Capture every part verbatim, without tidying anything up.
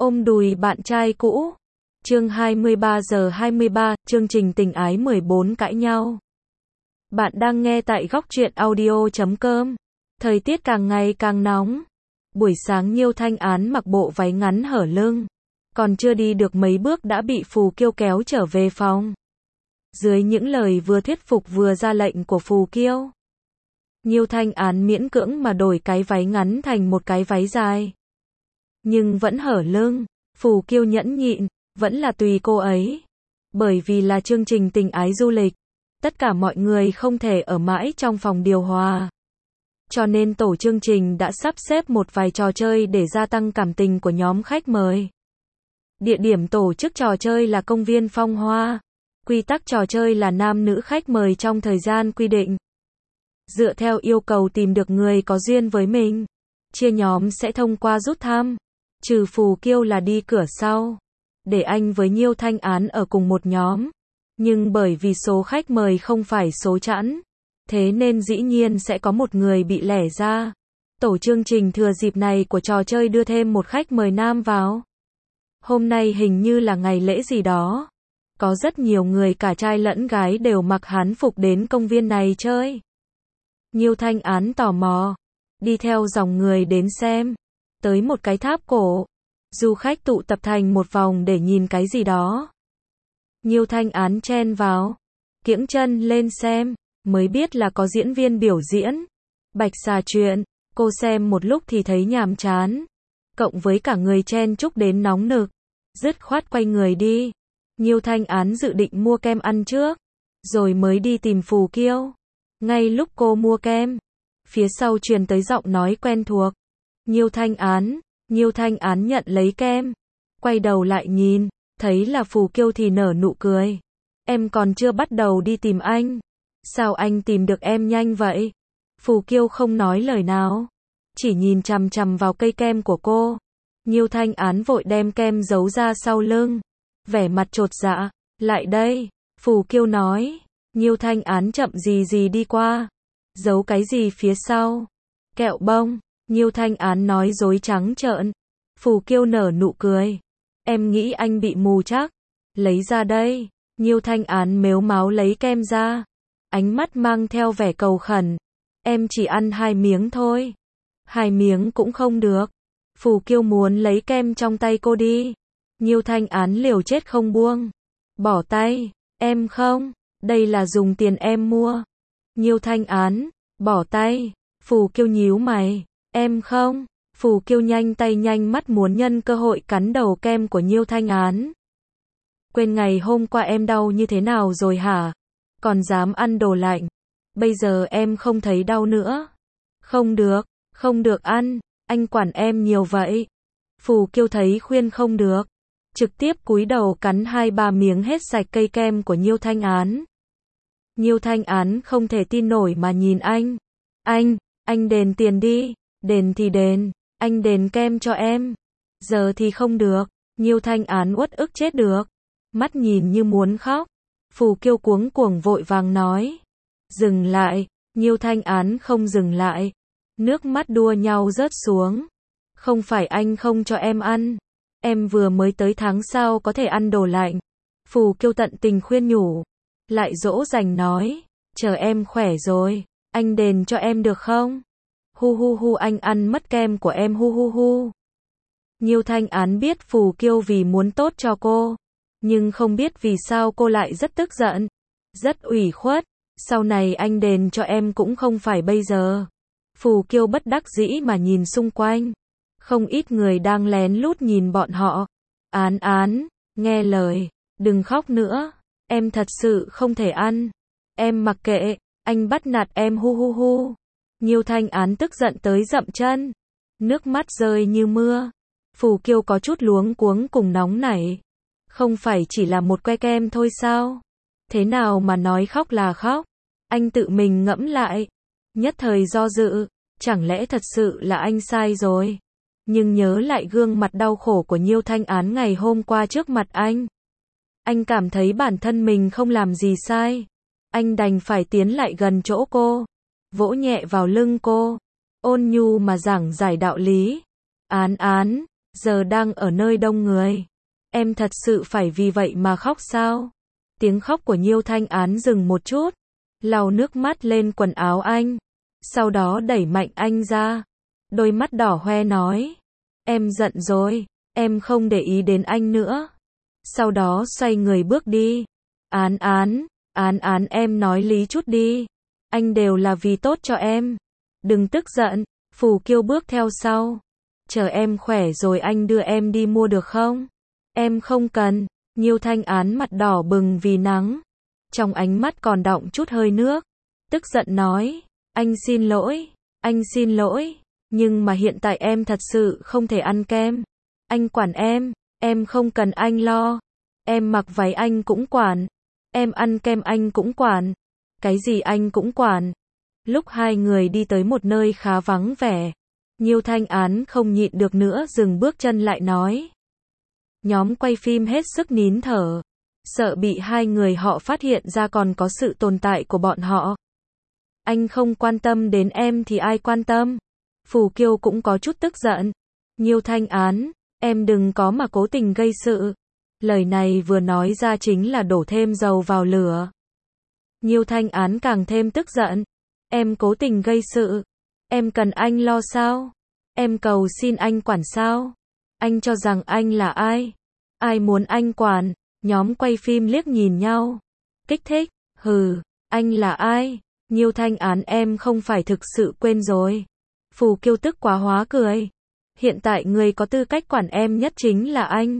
Ôm đùi bạn trai cũ. Chương hai mươi ba giờ hai mươi ba, chương trình tình ái mười bốn cãi nhau. Bạn đang nghe tại góc truyện audio chấm com. Thời tiết càng ngày càng nóng. Buổi sáng Nhiêu Thanh Án mặc bộ váy ngắn hở lưng. Còn chưa đi được mấy bước đã bị Phù Kiêu kéo trở về phòng. Dưới những lời vừa thuyết phục vừa ra lệnh của Phù Kiêu, Nhiêu Thanh Án miễn cưỡng mà đổi cái váy ngắn thành một cái váy dài. Nhưng vẫn hở lưng. Phù Kiêu nhẫn nhịn, vẫn là tùy cô ấy. Bởi vì là chương trình tình ái du lịch, tất cả mọi người không thể ở mãi trong phòng điều hòa. Cho nên tổ chương trình đã sắp xếp một vài trò chơi để gia tăng cảm tình của nhóm khách mời. Địa điểm tổ chức trò chơi là công viên Phong Hoa. Quy tắc trò chơi là nam nữ khách mời trong thời gian quy định. Dựa theo yêu cầu tìm được người có duyên với mình. Chia nhóm sẽ thông qua rút thăm. Trừ Phù Kiêu là đi cửa sau, để anh với Nhiêu Thanh Án ở cùng một nhóm. Nhưng bởi vì số khách mời không phải số chẵn, thế nên dĩ nhiên sẽ có một người bị lẻ ra. Tổ chương trình thừa dịp này của trò chơi đưa thêm một khách mời nam vào. Hôm nay hình như là ngày lễ gì đó. Có rất nhiều người cả trai lẫn gái đều mặc hán phục đến công viên này chơi. Nhiêu Thanh Án tò mò, đi theo dòng người đến xem. Tới một cái tháp cổ, du khách tụ tập thành một vòng để nhìn cái gì đó. Nhiêu Thanh Án chen vào, kiễng chân lên xem, mới biết là có diễn viên biểu diễn. Bạch xà chuyện, cô xem một lúc thì thấy nhàm chán. Cộng với cả người chen chúc đến nóng nực, dứt khoát quay người đi. Nhiêu Thanh Án dự định mua kem ăn trước, rồi mới đi tìm Phù Kiêu. Ngay lúc cô mua kem, phía sau truyền tới giọng nói quen thuộc. Nhiêu Thanh Án, Nhiêu Thanh Án nhận lấy kem, quay đầu lại nhìn, thấy là Phù Kiêu thì nở nụ cười. Em còn chưa bắt đầu đi tìm anh. Sao anh tìm được em nhanh vậy? Phù Kiêu không nói lời nào, chỉ nhìn chằm chằm vào cây kem của cô. Nhiêu Thanh Án vội đem kem giấu ra sau lưng, vẻ mặt chột dạ. Lại đây, Phù Kiêu nói. Nhiêu Thanh Án chậm gì gì đi qua. Giấu cái gì phía sau? Kẹo bông. Nhiêu Thanh Án nói dối trắng trợn. Phù Kiêu nở nụ cười. Em nghĩ anh bị mù chắc. Lấy ra đây. Nhiêu Thanh Án mếu máo lấy kem ra. Ánh mắt mang theo vẻ cầu khẩn. Em chỉ ăn hai miếng thôi. Hai miếng cũng không được. Phù Kiêu muốn lấy kem trong tay cô đi. Nhiêu Thanh Án liều chết không buông. Bỏ tay. Em không. Đây là dùng tiền em mua. Nhiêu Thanh Án. Bỏ tay. Phù Kiêu nhíu mày. Em không. Phù Kiêu nhanh tay nhanh mắt muốn nhân cơ hội cắn đầu kem của Nhiêu Thanh Án. Quên ngày hôm qua em đau như thế nào rồi hả? Còn dám ăn đồ lạnh. Bây giờ em không thấy đau nữa. Không được, không được ăn. Anh quản em nhiều vậy. Phù Kiêu thấy khuyên không được, trực tiếp cúi đầu cắn hai ba miếng hết sạch cây kem của Nhiêu Thanh Án. Nhiêu Thanh Án không thể tin nổi mà nhìn anh. Anh, anh đền tiền đi. Đền thì đền, anh đền kem cho em. Giờ thì không được. Nhiêu Thanh Án uất ức chết được, mắt nhìn như muốn khóc. Phù Kiêu cuống cuồng vội vàng nói. Dừng lại. Nhiêu Thanh Án không dừng lại. Nước mắt đua nhau rớt xuống. Không phải anh không cho em ăn. Em vừa mới tới tháng sau có thể ăn đồ lạnh. Phù Kiêu tận tình khuyên nhủ. Lại dỗ dành nói. Chờ em khỏe rồi, anh đền cho em được không? Hu hu hu, anh ăn mất kem của em hu hu hu. Nhiêu Thanh Án biết Phù Kiêu vì muốn tốt cho cô, nhưng không biết vì sao cô lại rất tức giận, rất ủy khuất. Sau này anh đền cho em cũng không phải bây giờ. Phù Kiêu bất đắc dĩ mà nhìn xung quanh. Không ít người đang lén lút nhìn bọn họ. Án Án, nghe lời, đừng khóc nữa. Em thật sự không thể ăn. Em mặc kệ, anh bắt nạt em hu hu hu. Nhiêu Thanh Án tức giận tới dậm chân. Nước mắt rơi như mưa. Phù Kiêu có chút luống cuống cùng nóng nảy. Không phải chỉ là một que kem thôi sao? Thế nào mà nói khóc là khóc? Anh tự mình ngẫm lại. Nhất thời do dự. Chẳng lẽ thật sự là anh sai rồi? Nhưng nhớ lại gương mặt đau khổ của Nhiêu Thanh Án ngày hôm qua trước mặt anh. Anh cảm thấy bản thân mình không làm gì sai. Anh đành phải tiến lại gần chỗ cô, vỗ nhẹ vào lưng cô, ôn nhu mà giảng giải đạo lý. Án Án, giờ đang ở nơi đông người. Em thật sự phải vì vậy mà khóc sao? Tiếng khóc của Nhiêu Thanh Án dừng một chút, lau nước mắt lên quần áo anh, sau đó đẩy mạnh anh ra. Đôi mắt đỏ hoe nói, em giận rồi, em không để ý đến anh nữa. Sau đó xoay người bước đi. Án án, án án em nói lý chút đi. Anh đều là vì tốt cho em. Đừng tức giận. Phù Kiêu bước theo sau. Chờ em khỏe rồi anh đưa em đi mua được không? Em không cần. Nhiêu Thanh Án mặt đỏ bừng vì nắng, trong ánh mắt còn đọng chút hơi nước, tức giận nói, anh xin lỗi, anh xin lỗi, nhưng mà hiện tại em thật sự không thể ăn kem. Anh quản em, em không cần anh lo. Em mặc váy anh cũng quản. Em ăn kem anh cũng quản. Cái gì anh cũng quản. Lúc hai người đi tới một nơi khá vắng vẻ, Nhiêu Thanh Án không nhịn được nữa dừng bước chân lại nói. Nhóm quay phim hết sức nín thở, sợ bị hai người họ phát hiện ra còn có sự tồn tại của bọn họ. Anh không quan tâm đến em thì ai quan tâm? Phù Kiêu cũng có chút tức giận. Nhiêu Thanh Án, em đừng có mà cố tình gây sự. Lời này vừa nói ra chính là đổ thêm dầu vào lửa. Nhiêu Thanh Án càng thêm tức giận. Em cố tình gây sự. Em cần anh lo sao? Em cầu xin anh quản sao? Anh cho rằng anh là ai? Ai muốn anh quản? Nhóm quay phim liếc nhìn nhau. Kích thích. Hừ, anh là ai? Nhiêu Thanh Án em không phải thực sự quên rồi. Phù Kiêu tức quá hóa cười. Hiện tại người có tư cách quản em nhất chính là anh.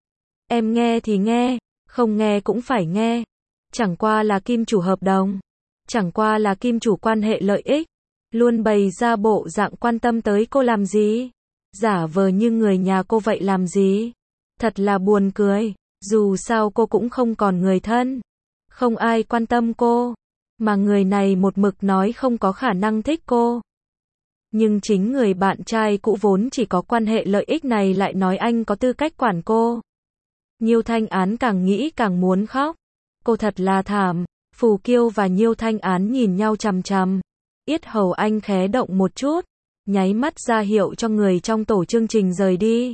Em nghe thì nghe, không nghe cũng phải nghe. Chẳng qua là kim chủ hợp đồng. Chẳng qua là kim chủ quan hệ lợi ích. Luôn bày ra bộ dạng quan tâm tới cô làm gì? Giả vờ như người nhà cô vậy làm gì? Thật là buồn cười. Dù sao cô cũng không còn người thân. Không ai quan tâm cô. Mà người này một mực nói không có khả năng thích cô. Nhưng chính người bạn trai cũ vốn chỉ có quan hệ lợi ích này lại nói anh có tư cách quản cô. Nhiêu Thanh Án càng nghĩ càng muốn khóc. Cô thật là thảm. Phù Kiêu và Nhiêu Thanh Án nhìn nhau chằm chằm. Yết hầu anh khé động một chút, nháy mắt ra hiệu cho người trong tổ chương trình rời đi.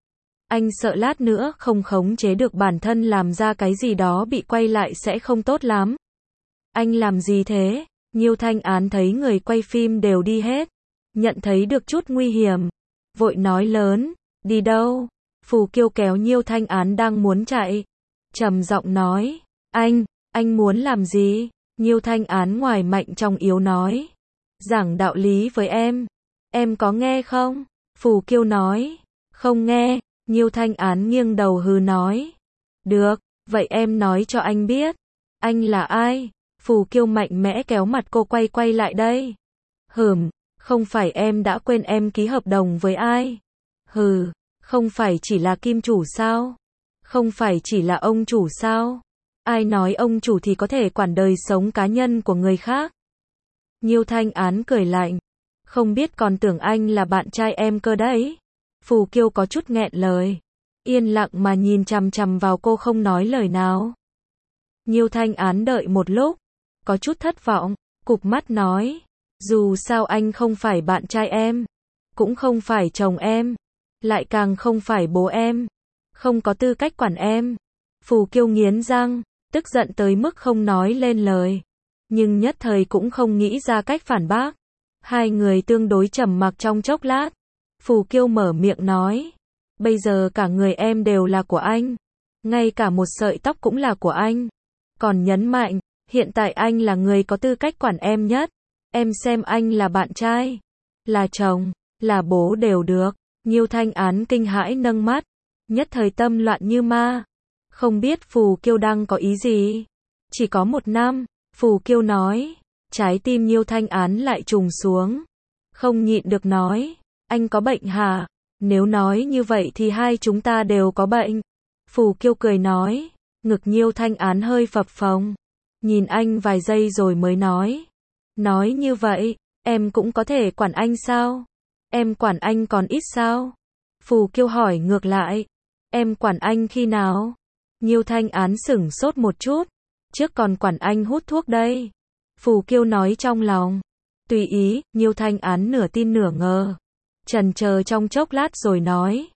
Anh sợ lát nữa không khống chế được bản thân làm ra cái gì đó bị quay lại sẽ không tốt lắm. Anh làm gì thế? Nhiêu Thanh Án thấy người quay phim đều đi hết, nhận thấy được chút nguy hiểm, vội nói lớn, đi đâu? Phù Kiêu kéo Nhiêu Thanh Án đang muốn chạy, trầm giọng nói, anh, anh muốn làm gì? Nhiêu Thanh Án ngoài mạnh trong yếu nói, giảng đạo lý với em, em có nghe không? Phù Kiêu nói, không nghe. Nhiêu Thanh Án nghiêng đầu hừ nói, được, vậy em nói cho anh biết, anh là ai? Phù Kiêu mạnh mẽ kéo mặt cô quay quay lại đây. Hừm, không phải em đã quên em ký hợp đồng với ai? Hừ, không phải chỉ là kim chủ sao? Không phải chỉ là ông chủ sao? Ai nói ông chủ thì có thể quản đời sống cá nhân của người khác? Nhiêu Thanh Án cười lạnh, không biết còn tưởng anh là bạn trai em cơ đấy. Phù Kiêu có chút nghẹn lời, yên lặng mà nhìn chằm chằm vào cô không nói lời nào. Nhiêu Thanh Án đợi một lúc, có chút thất vọng, cụp mắt nói, dù sao anh không phải bạn trai em, cũng không phải chồng em, lại càng không phải bố em, không có tư cách quản em. Phù Kiêu nghiến răng, tức giận tới mức không nói lên lời, nhưng nhất thời cũng không nghĩ ra cách phản bác. Hai người tương đối trầm mặc trong chốc lát. Phù Kiêu mở miệng nói, bây giờ cả người em đều là của anh, ngay cả một sợi tóc cũng là của anh. Còn nhấn mạnh, hiện tại anh là người có tư cách quản em nhất. Em xem anh là bạn trai, là chồng, là bố đều được. Nhiêu Thanh Án kinh hãi nâng mắt, nhất thời tâm loạn như ma. Không biết Phù Kiêu đang có ý gì. Chỉ có một năm, Phù Kiêu nói, trái tim Nhiêu Thanh Án lại trùng xuống. Không nhịn được nói, anh có bệnh hả? Nếu nói như vậy thì hai chúng ta đều có bệnh. Phù Kiêu cười nói, ngực Nhiêu Thanh Án hơi phập phồng. Nhìn anh vài giây rồi mới nói. Nói như vậy, em cũng có thể quản anh sao? Em quản anh còn ít sao? Phù Kiêu hỏi ngược lại, em quản anh khi nào? Nhiêu Thanh Án sửng sốt một chút, trước còn quản anh hút thuốc đây. Phù Kiêu nói trong lòng, tùy ý. Nhiêu Thanh Án nửa tin nửa ngờ, chần chờ trong chốc lát rồi nói,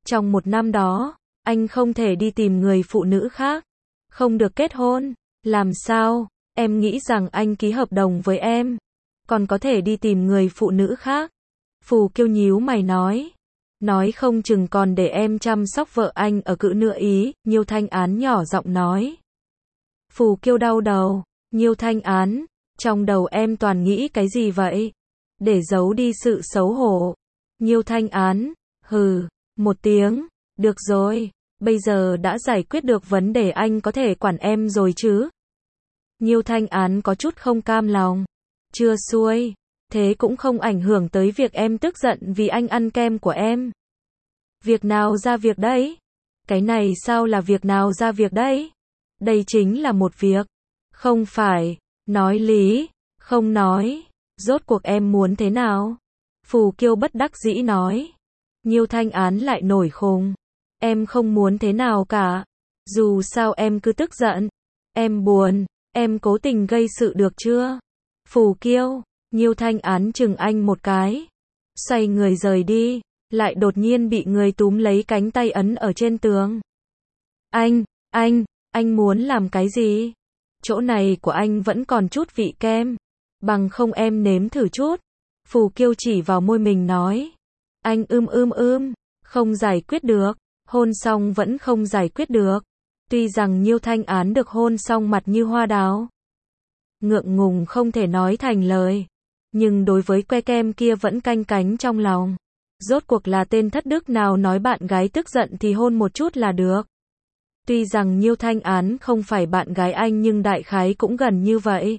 Trong một năm đó, anh không thể đi tìm người phụ nữ khác, không được kết hôn. Làm sao? Em nghĩ rằng anh ký hợp đồng với em, còn có thể đi tìm người phụ nữ khác. Phù Kiêu nhíu mày nói. Nói không chừng còn để em chăm sóc vợ anh ở cữ nữa ý, Nhiêu Thanh Án nhỏ giọng nói. Phù Kiêu đau đầu. Nhiêu Thanh Án, trong đầu em toàn nghĩ cái gì vậy? Để giấu đi sự xấu hổ. Nhiêu Thanh Án, hừ, một tiếng, được rồi, bây giờ đã giải quyết được vấn đề anh có thể quản em rồi chứ? Nhiêu Thanh Án có chút không cam lòng. Chưa xuôi, thế cũng không ảnh hưởng tới việc em tức giận vì anh ăn kem của em. Việc nào ra việc đấy? Cái này sao là việc nào ra việc đấy? Đây chính là một việc. Không phải, nói lý, không nói, rốt cuộc em muốn thế nào? Phù Kiêu bất đắc dĩ nói. Nhiêu Thanh Án lại nổi khùng. Em không muốn thế nào cả. Dù sao em cứ tức giận. Em buồn, em cố tình gây sự được chưa? Phù Kiêu, Nhiêu Thanh Án chừng anh một cái. Xoay người rời đi, lại đột nhiên bị người túm lấy cánh tay ấn ở trên tường. Anh, anh, anh muốn làm cái gì? Chỗ này của anh vẫn còn chút vị kem. Bằng không em nếm thử chút. Phù Kiêu chỉ vào môi mình nói. Anh ưm ưm ưm, không giải quyết được. Hôn xong vẫn không giải quyết được. Tuy rằng Nhiêu Thanh Án được hôn xong mặt như hoa đào. Ngượng ngùng không thể nói thành lời. Nhưng đối với que kem kia vẫn canh cánh trong lòng. Rốt cuộc là tên thất đức nào nói bạn gái tức giận thì hôn một chút là được. Tuy rằng Nhiêu Thanh Án không phải bạn gái anh nhưng đại khái cũng gần như vậy.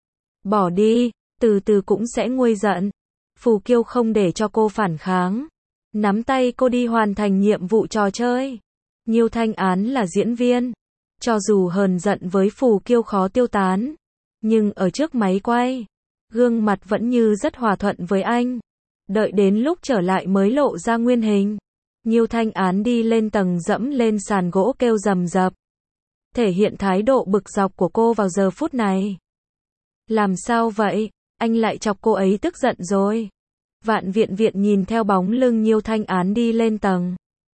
Bỏ đi, từ từ cũng sẽ nguôi giận. Phù Kiêu không để cho cô phản kháng. Nắm tay cô đi hoàn thành nhiệm vụ trò chơi. Nhiêu Thanh Án là diễn viên. Cho dù hờn giận với Phù Kiêu khó tiêu tán. Nhưng ở trước máy quay, gương mặt vẫn như rất hòa thuận với anh. Đợi đến lúc trở lại mới lộ ra nguyên hình. Nhiêu Thanh Án đi lên tầng dẫm lên sàn gỗ kêu rầm rập. Thể hiện thái độ bực dọc của cô vào giờ phút này. Làm sao vậy? Anh lại chọc cô ấy tức giận rồi. Vạn Viện Viện nhìn theo bóng lưng Nhiêu Thanh Án đi lên tầng.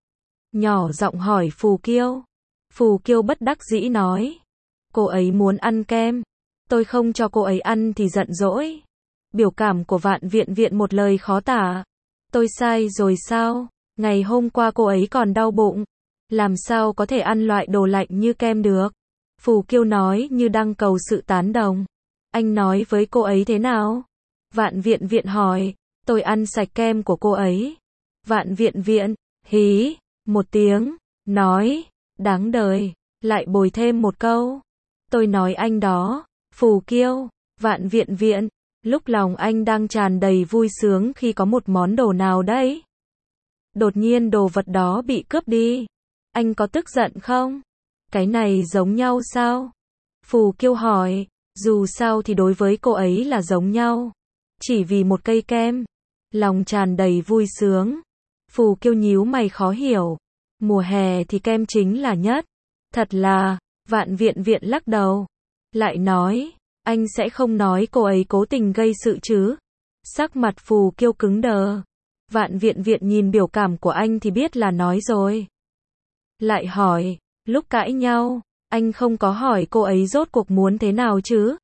Nhỏ giọng hỏi Phù Kiêu. Phù Kiêu bất đắc dĩ nói. Cô ấy muốn ăn kem. Tôi không cho cô ấy ăn thì giận dỗi. Biểu cảm của Vạn Viện Viện một lời khó tả. Tôi sai rồi sao? Ngày hôm qua cô ấy còn đau bụng. Làm sao có thể ăn loại đồ lạnh như kem được? Phù Kiêu nói như đang cầu sự tán đồng. Anh nói với cô ấy thế nào? Vạn Viện Viện hỏi. Tôi ăn sạch kem của cô ấy. Vạn Viện Viện, hí, một tiếng, nói, đáng đời, lại bồi thêm một câu. Tôi nói anh đó. Phù Kiêu, Vạn Viện Viện, lúc lòng anh đang tràn đầy vui sướng khi có một món đồ nào đấy. Đột nhiên đồ vật đó bị cướp đi. Anh có tức giận không? Cái này giống nhau sao? Phù Kiêu hỏi, dù sao thì đối với cô ấy là giống nhau. Chỉ vì một cây kem. Lòng tràn đầy vui sướng. Phù Kiêu nhíu mày khó hiểu. Mùa hè thì kem chính là nhất. Thật là, Vạn Viện Viện lắc đầu. Lại nói, anh sẽ không nói cô ấy cố tình gây sự chứ? Sắc mặt Phù Kiêu cứng đờ. Vạn Viện Viện nhìn biểu cảm của anh thì biết là nói rồi. Lại hỏi, lúc cãi nhau, anh không có hỏi cô ấy rốt cuộc muốn thế nào chứ?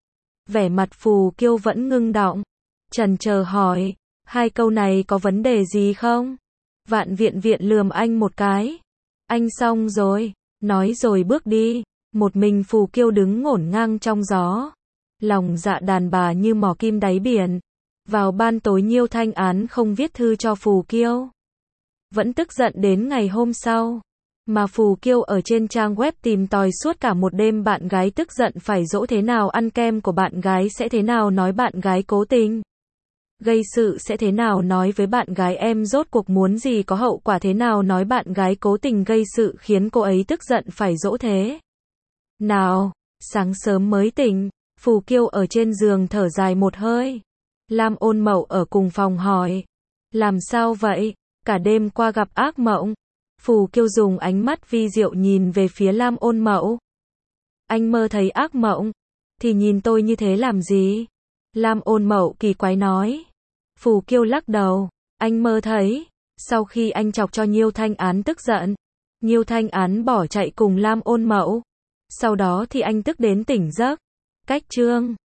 Vẻ mặt Phù Kiêu vẫn ngưng đọng. Chần chờ hỏi, hai câu này có vấn đề gì không? Vạn Viện Viện lườm anh một cái. Anh xong rồi, nói rồi bước đi. Một mình Phù Kiêu đứng ngổn ngang trong gió. Lòng dạ đàn bà như mỏ kim đáy biển. Vào ban tối Nhiêu Thanh Án không viết thư cho Phù Kiêu. Vẫn tức giận đến ngày hôm sau. Mà Phù Kiêu ở trên trang web tìm tòi suốt cả một đêm bạn gái tức giận phải dỗ thế nào, ăn kem của bạn gái sẽ thế nào, nói bạn gái cố tình gây sự sẽ thế nào, nói với bạn gái em rốt cuộc muốn gì, có hậu quả thế nào, nói bạn gái cố tình gây sự khiến cô ấy tức giận phải dỗ thế nào. Sáng sớm mới tỉnh, Phù Kiêu ở trên giường thở dài một hơi. Lam Ôn Mậu ở cùng phòng hỏi, làm sao vậy, cả đêm qua gặp ác mộng? Phù Kiêu dùng ánh mắt vi diệu nhìn về phía Lam Ôn Mậu. Anh mơ thấy ác mộng, thì nhìn tôi như thế làm gì? Lam Ôn Mậu kỳ quái nói. Phù Kiêu lắc đầu, anh mơ thấy, Sau khi anh chọc cho Nhiêu Thanh Án tức giận, Nhiêu Thanh Án bỏ chạy cùng Lam Ôn Mậu. Sau đó thì anh tức đến tỉnh giấc. Cách chương